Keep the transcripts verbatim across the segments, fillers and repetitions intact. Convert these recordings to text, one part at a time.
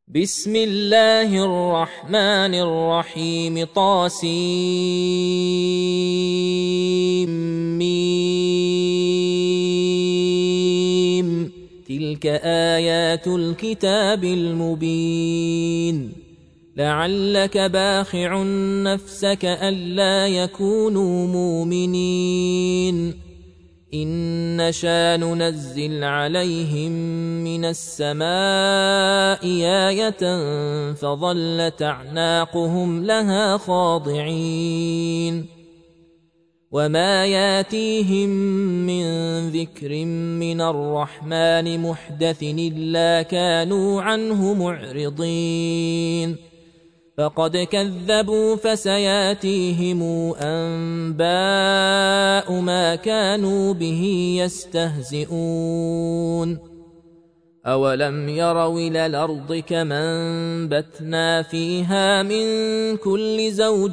بسم الله الرحمن الرحيم طاسيم تلك آيات الكتاب المبين لعلك باخع نفسك ألا يكونوا مؤمنين إن نشأ ننزل عليهم من السماء آية فظلت أعناقهم لها خاضعين وما ياتيهم من ذكر من الرحمن محدث إلا كانوا عنه معرضين فقد كذبوا فسياتيهم أنباء ما كانوا به يستهزئون أولم يروا إلى الأرض كما أنبتنا فيها من كل زوج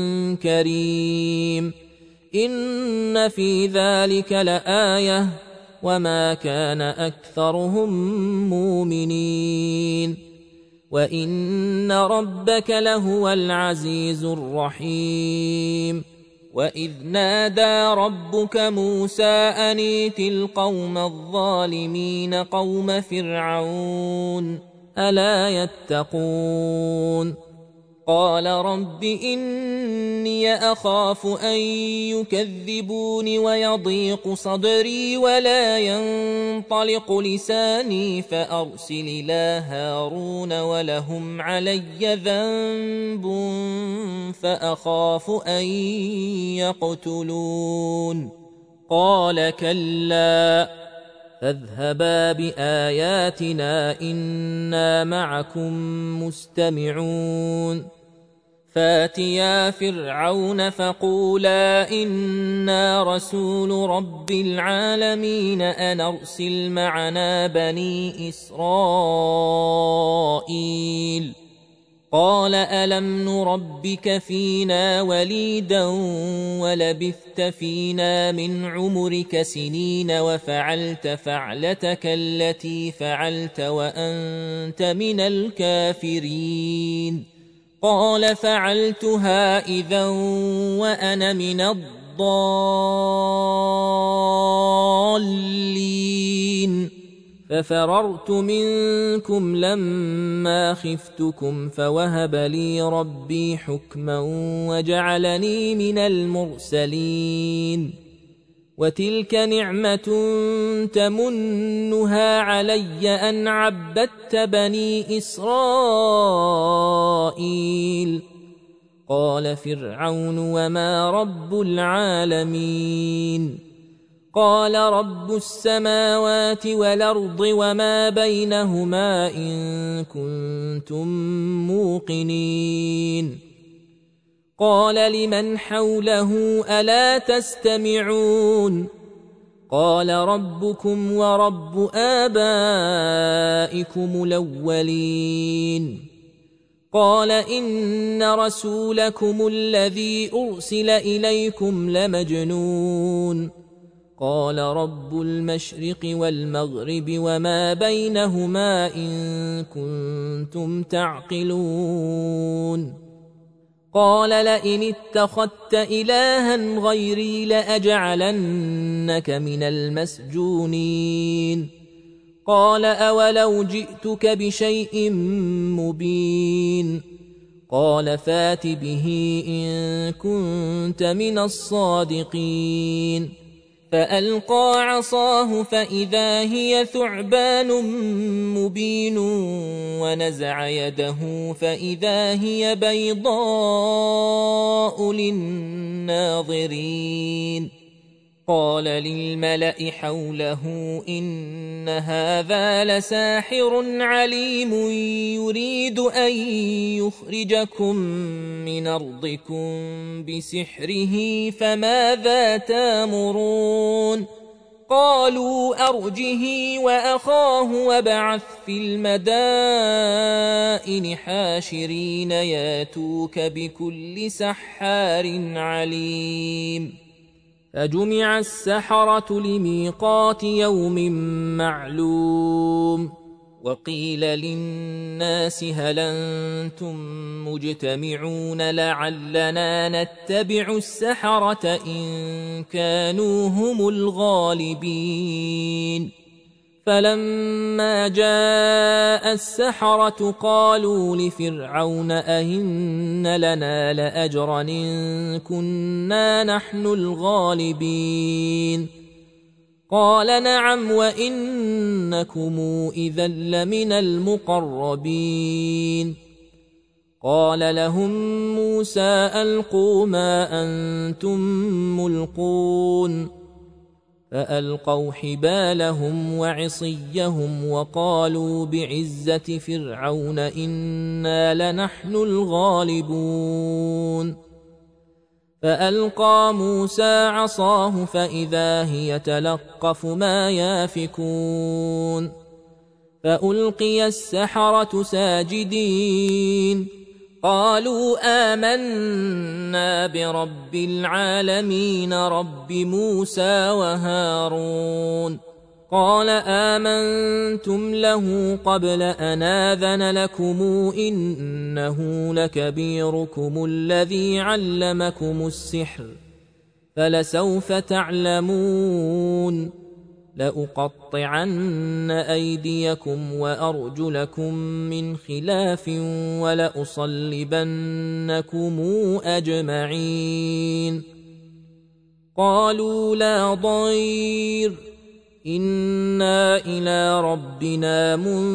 كريم إن في ذلك لآية وما كان أكثرهم مؤمنين وإن ربك لهو العزيز الرحيم وإذ نادى ربك موسى أن ائت القوم الظالمين قوم فرعون ألا يتقون قال رب إني أخاف أن يكذبون ويضيق صدري ولا ينطلق لساني فأرسل إلى هارون ولهم علي ذنب فأخاف أن يقتلون قال كلا فاذهبا بآياتنا إنا معكم مستمعون فاتيا فرعون فقولا إنا رسول رب العالمين أن أرسل معنا بني إسرائيل قال ألم نربك فينا وليدا ولبثت فينا من عمرك سنين وفعلت فعلتك التي فعلت وأنت من الكافرين قال فعلتها إذا وأنا من الضالين ففررت منكم لما خفتكم فوهب لي ربي حكما وجعلني من المرسلين وتلك نعمة تمنها علي أن عبدت بني إسرائيل قال فرعون وما رب العالمين قال رب السماوات والأرض وما بينهما إن كنتم موقنين قال لمن حوله ألا تستمعون قال ربكم ورب آبائكم الأولين قال إن رسولكم الذي أرسل إليكم لمجنون قال رب المشرق والمغرب وما بينهما إن كنتم تعقلون قال لئن اتخذت إلها غيري لأجعلنك من المسجونين قال أولو جئتك بشيء مبين قال فات به إن كنت من الصادقين فألقى عصاه فإذا هي ثعبان مبين ونزع يده فإذا هي بيضاء للناظرين قال للملأ حوله إن هذا لساحر عليم يريد أن يخرجكم من أرضكم بسحره فماذا تامرون قالوا أرجه وأخاه وابعث في المدائن حاشرين ياتوك بكل سحار عليم فجمع السحرة لميقات يوم معلوم وقيل للناس هل أنتم مجتمعون لعلنا نتبع السحرة إن كانوا هم الغالبين فلما جاء السحرة قالوا لفرعون أئن لنا لأجرا إن كنا نحن الغالبين قال نعم وإنكم إذا لمن المقربين قال لهم موسى ألقوا ما أنتم ملقون فألقوا حبالهم وعصيهم وقالوا بعزة فرعون إنا لنحن الغالبون فألقى موسى عصاه فإذا هي تلقف ما يافكون فألقي السحرة ساجدين قالوا آمنا برب العالمين رب موسى وهارون قال آمنتم له قبل أن آذن لكم إنه لكبيركم الذي علمكم السحر فلسوف تعلمون لأقطعن أيديكم وأرجلكم من خلاف ولأصلبنكم أجمعين قالوا لا ضير إنا إلى ربنا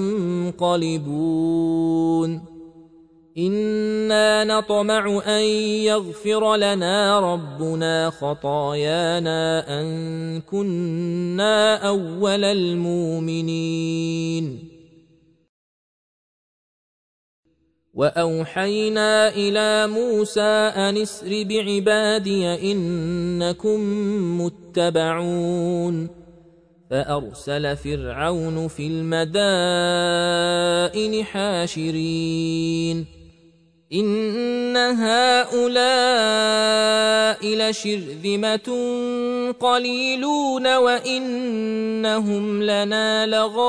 منقلبون إنا نطمع أن يغفر لنا ربنا خطايانا أن كنا أول المؤمنين وأوحينا إلى موسى أن اسر بعبادي إنكم متبعون فأرسل فرعون في المدائن حاشرين إن هؤلاء لشرذمة قليلون وإنهم لنا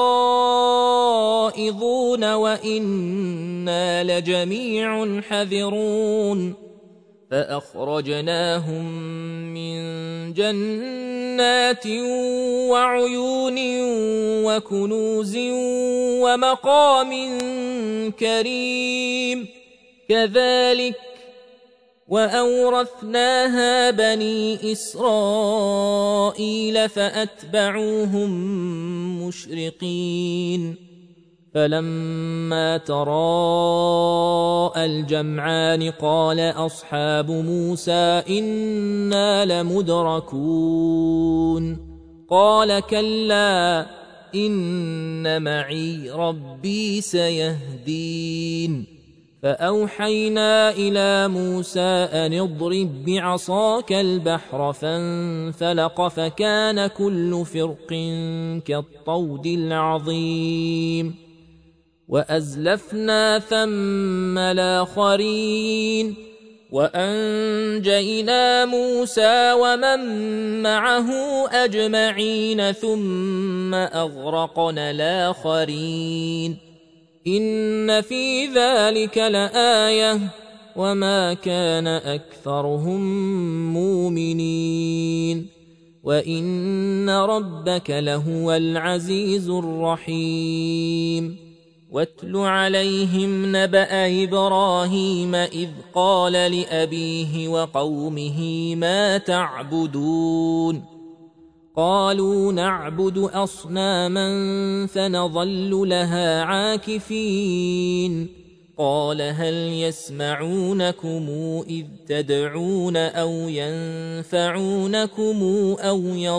لغائظون وإنا لجميع حذرون فأخرجناهم من جنات وعيون وكنوز ومقام كريم كذلك وأورثناها بني إسرائيل فأتبعوهم مشرقين فلما تراءى الجمعان قال أصحاب موسى إنا لمدركون قال كلا إن معي ربي سيهدين فأوحينا إلى موسى أن اضرب بعصاك البحر فانفلق فكان كل فرق كالطود العظيم وأزلفنا ثم الآخرين وأنجينا موسى ومن معه أجمعين ثم أغرقنا الآخرين إن في ذلك لآية وما كان أكثرهم مؤمنين وإن ربك لهو العزيز الرحيم واتل عليهم نبأ إبراهيم إذ قال لأبيه وقومه ما تعبدون قالوا نعبد أصناما فنظل لها عاكفين قال هل يسمعونكم إذ تدعون أو ينفعونكم أو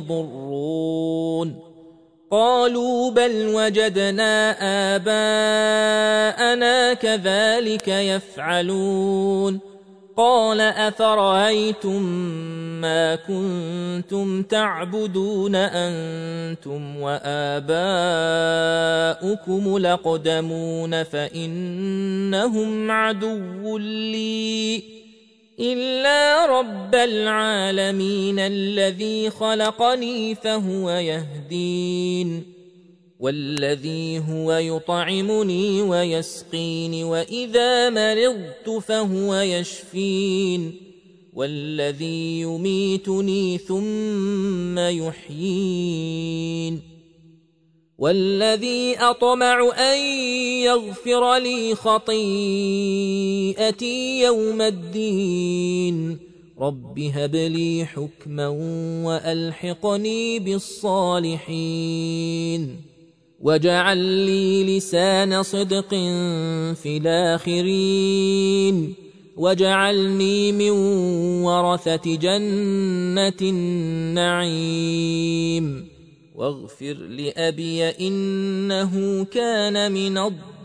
يضرون قالوا بل وجدنا آباءنا كذلك يفعلون قال أفرأيتم ما كنتم تعبدون أنتم وآباؤكم الأقدمون فإنهم عدو لي إلا رب العالمين الذي خلقني فهو يهدين والذي هو يطعمني ويسقين وإذا مرضت فهو يشفين والذي يميتني ثم يحيين والذي أطمع أن يغفر لي خطيئتي يوم الدين رب هب لي حكما وألحقني بالصالحين واجعل لي لسان صدق في الآخرين واجعلني من ورثة جنة النعيم واغفر لأبي إنه كان من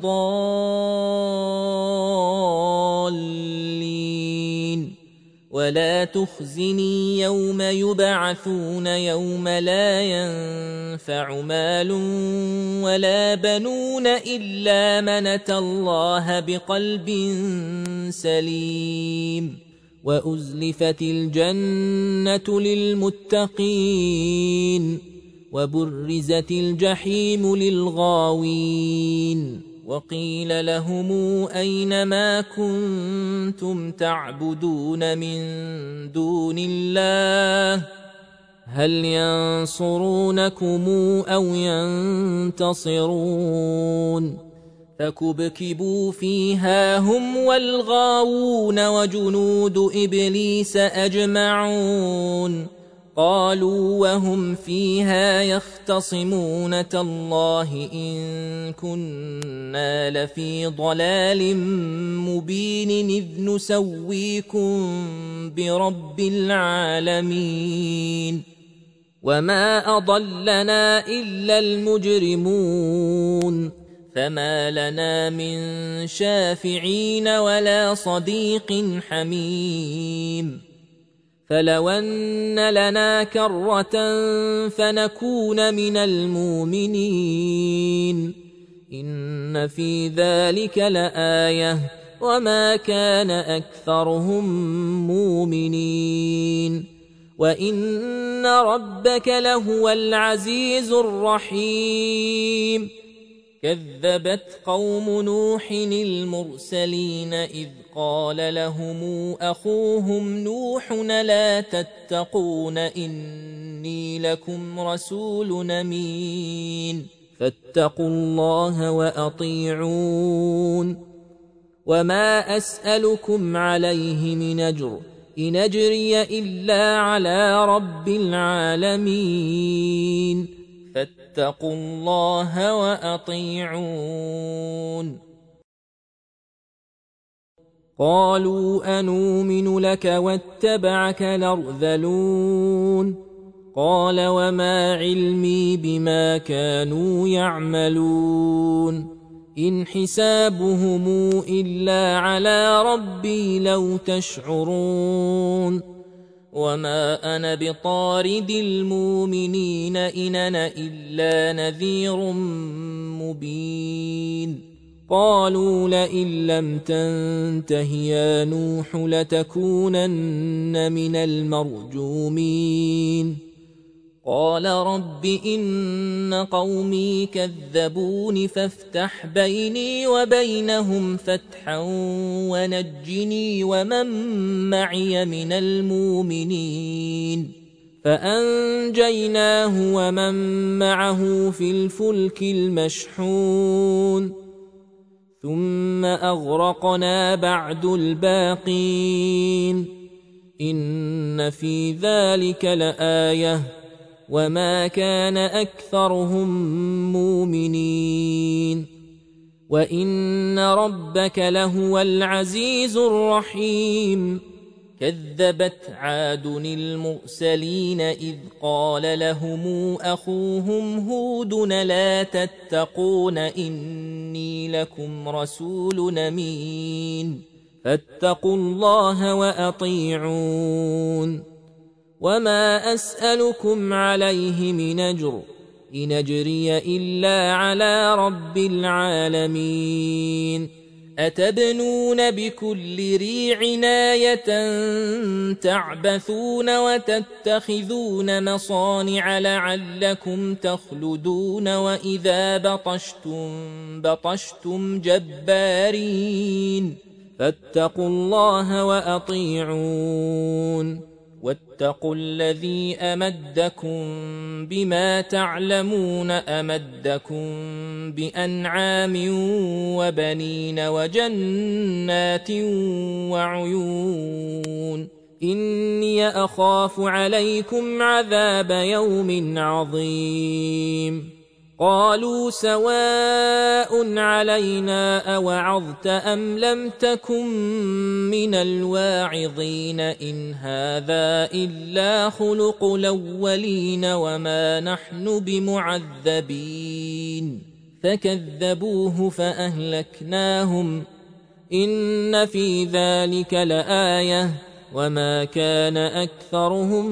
الضالين ولا تخزني يوم يبعثون يوم لا ينفع مال ولا بنون إلا من أتى الله بقلب سليم وأزلفت الجنة للمتقين وبرزت الجحيم للغاوين وقيل لهم أين ما كنتم تعبدون من دون الله هل ينصرونكم أو ينتصرون فكبكبوا فيها هم والغاوون وجنود إبليس أجمعون قالوا وهم فيها يختصمون تالله إن كنا لفي ضلال مبين إذ نسويكم برب العالمين وما أضلنا إلا المجرمون فما لنا من شافعين ولا صديق حميم فلو أن لنا كرة فنكون من المؤمنين إن في ذلك لآية وما كان أكثرهم مؤمنين وإن ربك لهو العزيز الرحيم كذبت قوم نوح المرسلين إذ قال لهم أخوهم نوح لا تتقون إني لكم رسول أمين فاتقوا الله وأطيعون وما أسألكم عليه من أجر إن أجري إلا على رب العالمين فاتقوا الله وأطيعون قالوا أنؤمن لك واتبعك الأرذلون قال وما علمي بما كانوا يعملون إن حسابهم إلا على ربي لو تشعرون وما أنا بطارد المؤمنين إن أنا إلا نذير مبين قالوا لئن لم تنته يا نوح لتكونن من المرجومين قال رب إن قومي كذبون فافتح بيني وبينهم فتحا ونجني ومن معي من المؤمنين فأنجيناه ومن معه في الفلك المشحون ثم أغرقنا بعد الباقين إن في ذلك لآية وما كان أكثرهم مؤمنين وإن ربك لهو العزيز الرحيم كذبت عاد المرسلين إذ قال لهم أخوهم هود لا تتقون إني لكم رسول أمين فاتقوا الله وأطيعون وما أسألكم عليه من أجر إن أجري إلا على رب العالمين أتبنون بكل ريع آية تعبثون وتتخذون مصانع لعلكم تخلدون وإذا بطشتم بطشتم جبارين فاتقوا الله وأطيعون واتقوا الذي أمدكم بما تعلمون أمدكم بأنعام وبنين وجنات وعيون إني أخاف عليكم عذاب يوم عظيم قالوا سواء علينا أوعظت أم لم تكن من الواعظين إن هذا إلا خلق الأولين وما نحن بمعذبين فكذبوه فأهلكناهم إن في ذلك لآية وما كان أكثرهم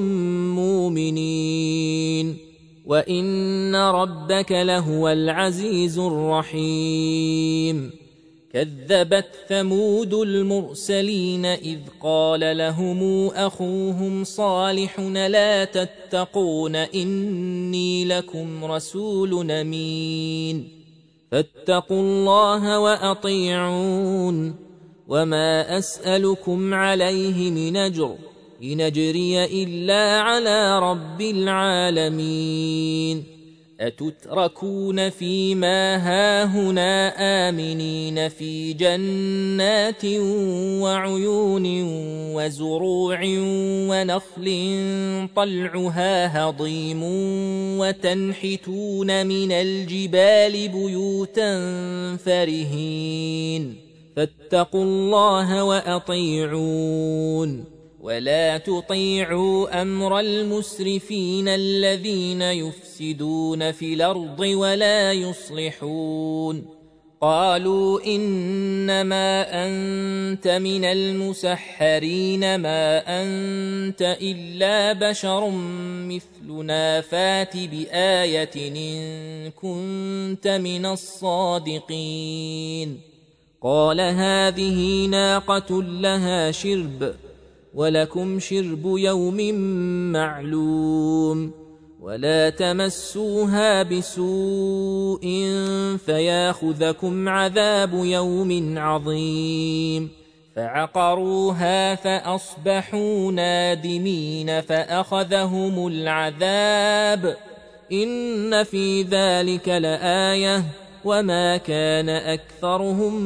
مؤمنين وإن ربك لهو العزيز الرحيم كذبت ثمود المرسلين إذ قال لهم أخوهم صالح لا تتقون إني لكم رسول أمين فاتقوا الله وأطيعون وما أسألكم عليه من أجر إن أجري إلا على رب العالمين أتتركون فيما هاهنا آمنين في جنات وعيون وزروع ونخل طلعها هضيم وتنحتون من الجبال بيوتا فرهين فاتقوا الله وأطيعون ولا تطيعوا أمر المسرفين الذين يفسدون في الأرض ولا يصلحون قالوا إنما أنت من المسحرين ما أنت إلا بشر مثلنا فات بآية إن كنت من الصادقين قال هذه ناقة لها شرب ولكم شرب يوم معلوم ولا تمسوها بسوء فياخذكم عذاب يوم عظيم فعقروها فأصبحوا نادمين فأخذهم العذاب إن في ذلك لآية وما كان أكثرهم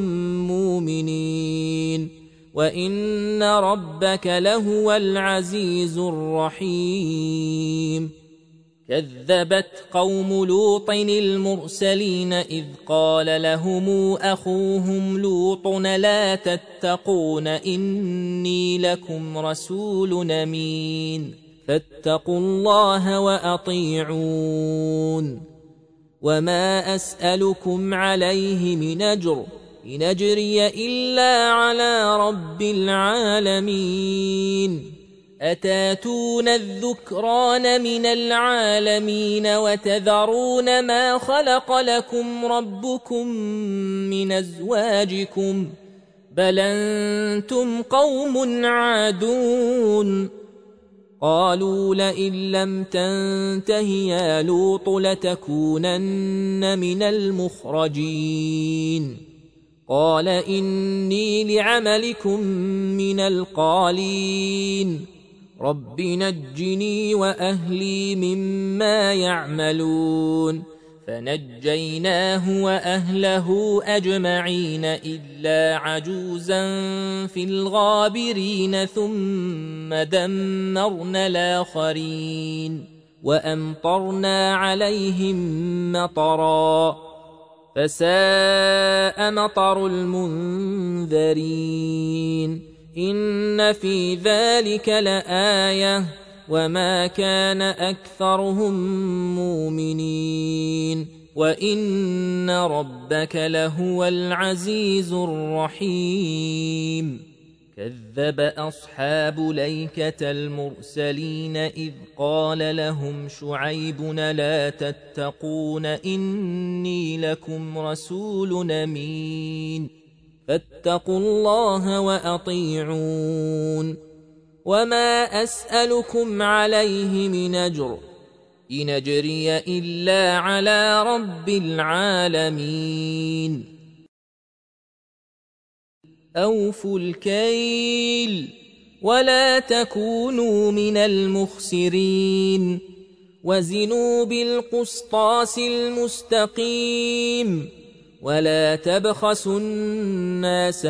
مؤمنين وإن ربك لهو العزيز الرحيم كذبت قوم لوط المرسلين إذ قال لهم أخوهم لوط لا تتقون إني لكم رسول أمين فاتقوا الله وأطيعون وما أسألكم عليه من أجر إن أجري إلا على رب العالمين أتاتون الذكران من العالمين وتذرون ما خلق لكم ربكم من أزواجكم بل أنتم قوم عادون قالوا لئن لم تنته يا لوط لتكونن من المخرجين قال إني لعملكم من القالين رب نجني وأهلي مما يعملون فنجيناه وأهله أجمعين إلا عجوزا في الغابرين ثم دمرنا الآخرين وأمطرنا عليهم مطرا فساء مطر المنذرين إن في ذلك لآية وما كان أكثرهم مؤمنين وإن ربك لهو العزيز الرحيم كذب أصحاب ليكة المرسلين إذ قال لهم شعيب لا تتقون إني لكم رسول أمين فاتقوا الله وأطيعون وما أسألكم عليه من أجر إن أجري إلا على رب العالمين أوفوا الكيل ولا تكونوا من المخسرين وزنوا بالقسطاس المستقيم ولا تبخسوا الناس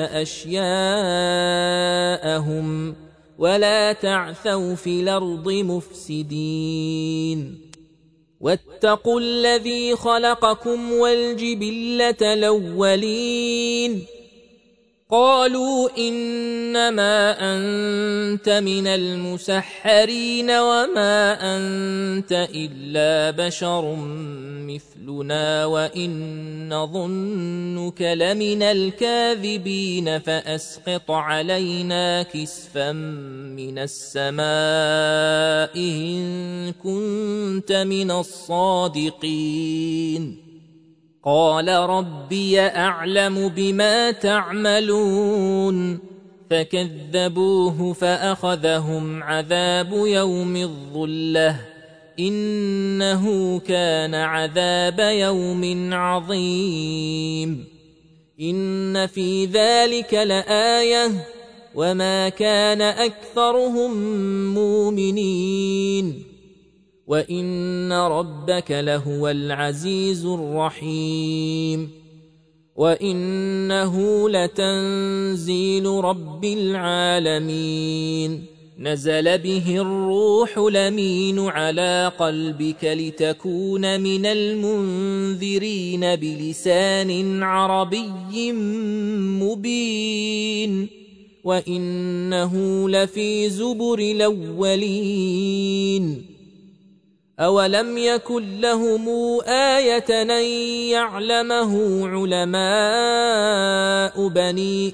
أشياءهم ولا تعثوا في الأرض مفسدين واتقوا الذي خلقكم والجبلة الأولين قالوا إنما أنت من المسحرين وما أنت إلا بشر مثلنا وإن نظنك لمن الكاذبين فأسقط علينا كسفا من السماء إن كنت من الصادقين قال ربي أعلم بما تعملون فكذبوه فأخذهم عذاب يوم الظلة إنه كان عذاب يوم عظيم إن في ذلك لآية وما كان أكثرهم مؤمنين وإن ربك لهو العزيز الرحيم وإنه لتنزيل رب العالمين نزل به الروح الأمين على قلبك لتكون من المنذرين بلسان عربي مبين وإنه لفي زبر الأولين أولم يكن لهم آية أن يعلمه علماء بني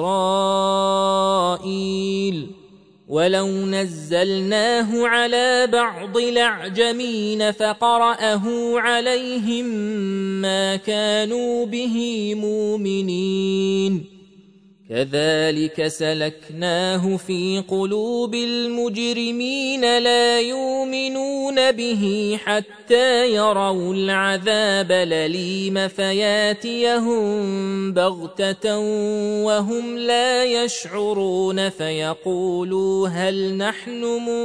إسرائيل ولو نزلناه على بعض الأعجمين فقرأه عليهم ما كانوا به مؤمنين كذلك سلكناه في قلوب المجرمين لا يؤمنون به حتى يروا العذاب الأليم فياتيهم بغتة وهم لا يشعرون فيقولوا هل نحن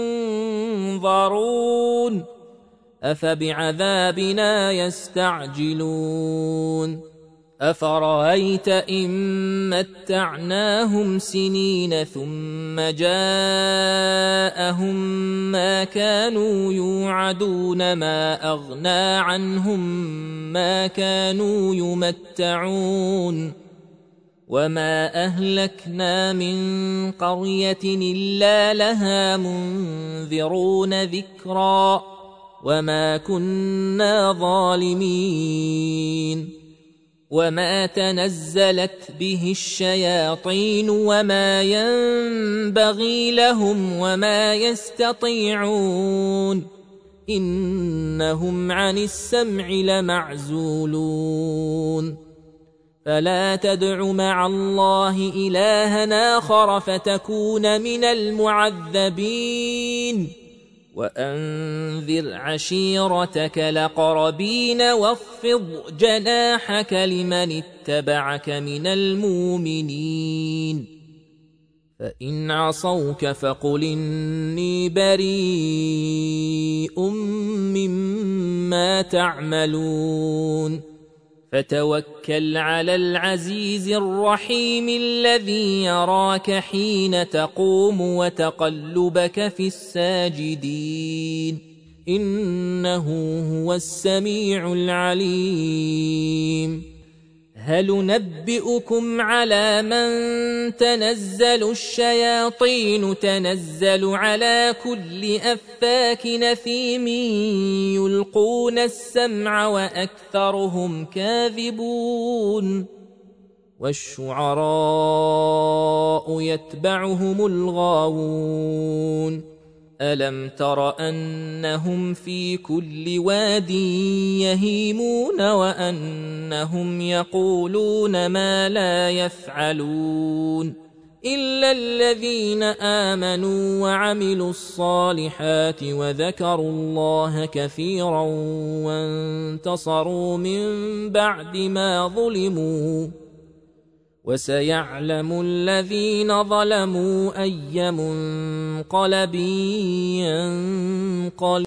منظرون أفبعذابنا يستعجلون أفرأيت إن متعناهم سنين ثم جاءهم ما كانوا يوعدون ما أغنى عنهم ما كانوا يمتعون وما أهلكنا من قرية إلا لها منذرون ذكرا وما كنا ظالمين وما تنزلت به الشياطين وما ينبغي لهم وما يستطيعون إنهم عن السمع لمعزولون فلا تدع مع الله إلها آخر فتكون من المعذبين وأنذر عشيرتك الأقربين واخفض جناحك لمن اتبعك من المؤمنين فإن عصوك فقل إني بريء مما تعملون فتوكل على العزيز الرحيم الذي يراك حين تقوم وتقلبك في الساجدين إنه هو السميع العليم هل ننبئكم على من تنزل الشياطين تنزل على كل أفاك نثيم يلقون السمع وأكثرهم كاذبون والشعراء يتبعهم الغاوون ألم تر أنهم في كل واد يهيمون وأنهم يقولون ما لا يفعلون إلا الذين آمنوا وعملوا الصالحات وذكروا الله كثيرا وانتصروا من بعد ما ظلموا وسيعلم الذين ظلموا أي منقلب ينقلب